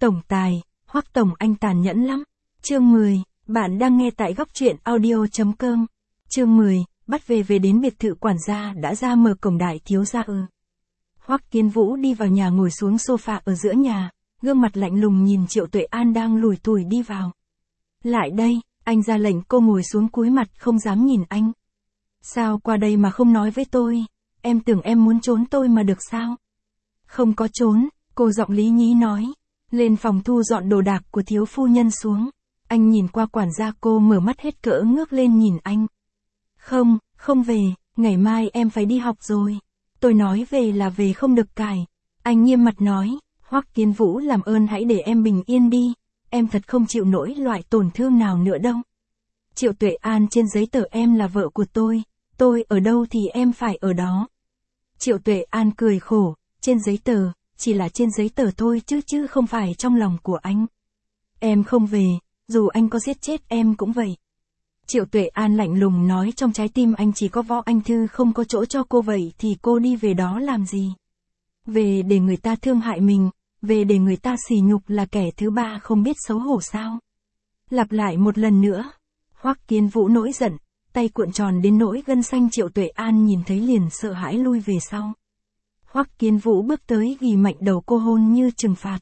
Tổng tài, Hoắc Tổng anh tàn nhẫn lắm. Chương 10, bạn đang nghe tại góc truyện audio.com. Chương 10, bắt về đến biệt thự quản gia đã ra mở cổng đại thiếu gia ư. Hoắc Kiến Vũ đi vào nhà ngồi xuống sofa ở giữa nhà, gương mặt lạnh lùng nhìn Triệu Tuệ An đang lủi thủi đi vào. Lại đây, anh ra lệnh cô ngồi xuống cúi mặt không dám nhìn anh. Sao qua đây mà không nói với tôi, em tưởng em muốn trốn tôi mà được sao? Không có trốn, cô giọng lý nhí nói. Lên phòng thu dọn đồ đạc của thiếu phu nhân xuống. Anh nhìn qua quản gia, cô mở mắt hết cỡ ngước lên nhìn anh. Không về, ngày mai em phải đi học rồi. Tôi nói về là về không được cài. Anh nghiêm mặt nói, Hoắc Kiến Vũ làm ơn hãy để em bình yên đi. Em thật không chịu nổi loại tổn thương nào nữa đâu. Triệu Tuệ An trên giấy tờ em là vợ của tôi ở đâu thì em phải ở đó. Triệu Tuệ An cười khổ, trên giấy tờ, chỉ là trên giấy tờ thôi chứ không phải trong lòng của anh. Em không về, dù anh có giết chết em cũng vậy. Triệu Tuệ An lạnh lùng nói, trong trái tim anh chỉ có Võ Anh Thư, không có chỗ cho cô, vậy thì cô đi về đó làm gì? Về để người ta thương hại mình, về để người ta sỉ nhục là kẻ thứ ba không biết xấu hổ sao? Lặp lại một lần nữa. Hoắc Kiến Vũ nổi giận, tay cuộn tròn đến nỗi gân xanh. Triệu Tuệ An nhìn thấy liền sợ hãi lui về sau. Hoắc Kiến Vũ bước tới ghi mạnh đầu cô, hôn như trừng phạt.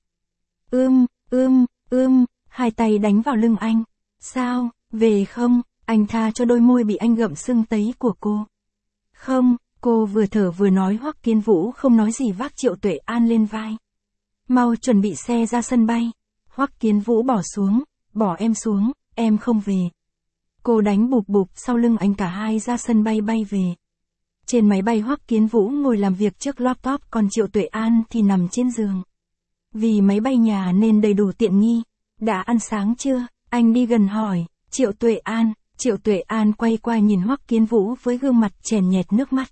Hai tay đánh vào lưng anh. Sao, về không? Anh tha cho đôi môi bị anh gặm sưng tấy của cô. Không, cô vừa thở vừa nói. Hoắc Kiến Vũ không nói gì, vác Triệu Tuệ An lên vai. Mau chuẩn bị xe ra sân bay. Hoắc Kiến Vũ bỏ em xuống, em không về. Cô đánh bụp bụp sau lưng anh, cả hai ra sân bay bay về. Trên máy bay Hoắc Kiến Vũ ngồi làm việc trước laptop, còn Triệu Tuệ An thì nằm trên giường. Vì máy bay nhà nên đầy đủ tiện nghi. Đã ăn sáng chưa? Anh đi gần hỏi. Triệu Tuệ An quay qua nhìn Hoắc Kiến Vũ với gương mặt chèn nhẹt nước mắt.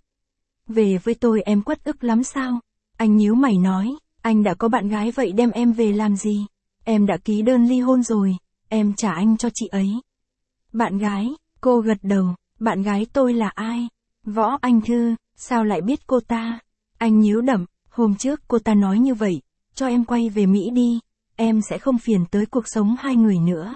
Về với tôi em uất ức lắm sao? Anh nhíu mày nói. Anh đã có bạn gái, vậy đem em về làm gì? Em đã ký đơn ly hôn rồi, em trả anh cho chị ấy. Bạn gái? Cô gật đầu. Bạn gái tôi là ai? Võ Anh Thư. Sao lại biết cô ta? Anh nhíu đậm. Hôm trước cô ta nói như vậy, cho em quay về Mỹ đi, em sẽ không phiền tới cuộc sống hai người nữa.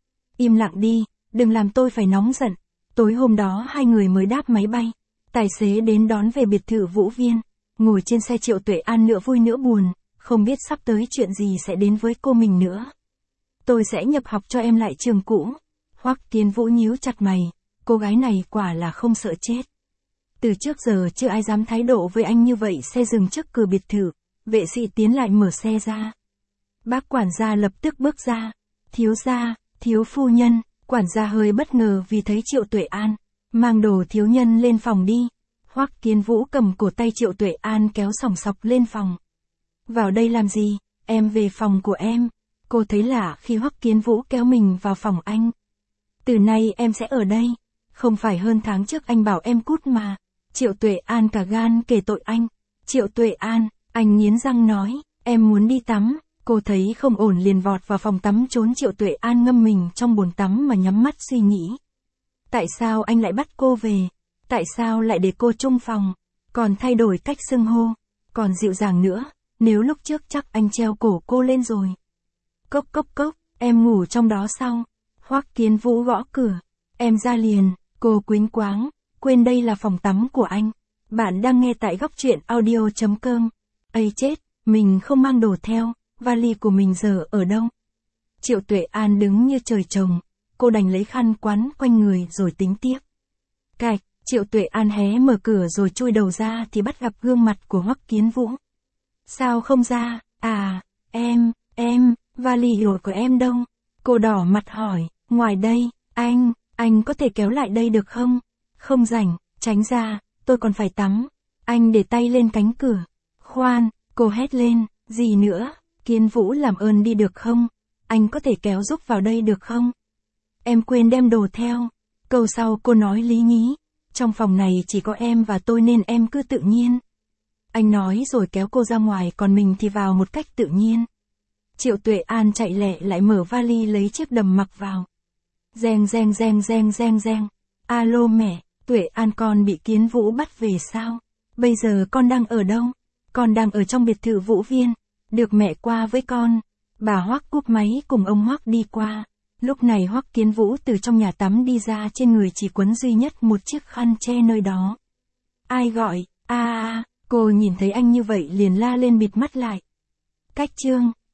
Im lặng đi, đừng làm tôi phải nóng giận. Tối hôm đó hai người mới đáp máy bay. Tài xế đến đón về biệt thự Vũ Viên. Ngồi trên xe, Triệu Tuệ An nửa vui nửa buồn, không biết sắp tới chuyện gì sẽ đến với cô mình nữa. Tôi sẽ nhập học cho em lại trường cũ. Hoắc Kiến Vũ nhíu chặt mày, cô gái này quả là không sợ chết. Từ trước giờ chưa ai dám thái độ với anh như vậy. Xe dừng trước cửa biệt thự, vệ sĩ tiến lại mở xe ra. Bác quản gia lập tức bước ra. Thiếu gia, thiếu phu nhân. Quản gia hơi bất ngờ vì thấy Triệu Tuệ An. Mang đồ thiếu nhân lên phòng đi. Hoắc Kiến Vũ cầm cổ tay Triệu Tuệ An kéo sòng sọc lên phòng. Vào đây làm gì? Em về phòng của em. Cô thấy lạ khi Hoắc Kiến Vũ kéo mình vào phòng anh. Từ nay em sẽ ở đây. Không phải hơn tháng trước anh bảo em cút mà. Triệu Tuệ An cả gan kể tội anh. Triệu Tuệ An, anh nghiến răng nói, em muốn đi tắm. Cô thấy không ổn liền vọt vào phòng tắm trốn. Triệu Tuệ An ngâm mình trong bồn tắm mà nhắm mắt suy nghĩ. Tại sao anh lại bắt cô về? Tại sao lại để cô chung phòng? Còn thay đổi cách xưng hô, còn dịu dàng nữa. Nếu lúc trước chắc anh treo cổ cô lên rồi. Cốc cốc cốc, em ngủ trong đó sao? Hoắc Kiến Vũ gõ cửa. Em ra liền. Cô quýnh quáng. Quên đây là phòng tắm của anh. Bạn đang nghe tại góc truyện audio.com. Ây chết, mình không mang đồ theo. Vali của mình giờ ở đâu? Triệu Tuệ An đứng như trời trồng. Cô đành lấy khăn quắn quanh người rồi tính tiếp. Cạch, Triệu Tuệ An hé mở cửa rồi chui đầu ra thì bắt gặp gương mặt của Hoắc Kiến Vũ. Sao không ra? À, em, vali đồ của em đâu? Cô đỏ mặt hỏi. Ngoài đây, anh có thể kéo lại đây được không? Không rảnh, tránh ra, tôi còn phải tắm. Anh để tay lên cánh cửa. Khoan, cô hét lên. Gì nữa? Kiến Vũ làm ơn đi được không? Anh có thể kéo giúp vào đây được không? Em quên đem đồ theo. Câu sau cô nói lý nhí. Trong phòng này chỉ có em và tôi nên em cứ tự nhiên. Anh nói rồi kéo cô ra ngoài, còn mình thì vào một cách tự nhiên. Triệu Tuệ An chạy lẹ lại mở vali lấy chiếc đầm mặc vào. Reng. Alo mẹ, Tuệ An con bị Kiến Vũ bắt về sao? Bây giờ con đang ở đâu? Con đang ở trong biệt thự Vũ Viên. Được mẹ qua với con. Bà Hoắc cúp máy cùng ông Hoắc đi qua. Lúc này Hoắc Kiến Vũ từ trong nhà tắm đi ra, trên người chỉ quấn duy nhất một chiếc khăn che nơi đó. Ai gọi? Cô nhìn thấy anh như vậy liền la lên bịt mắt lại. Cách chương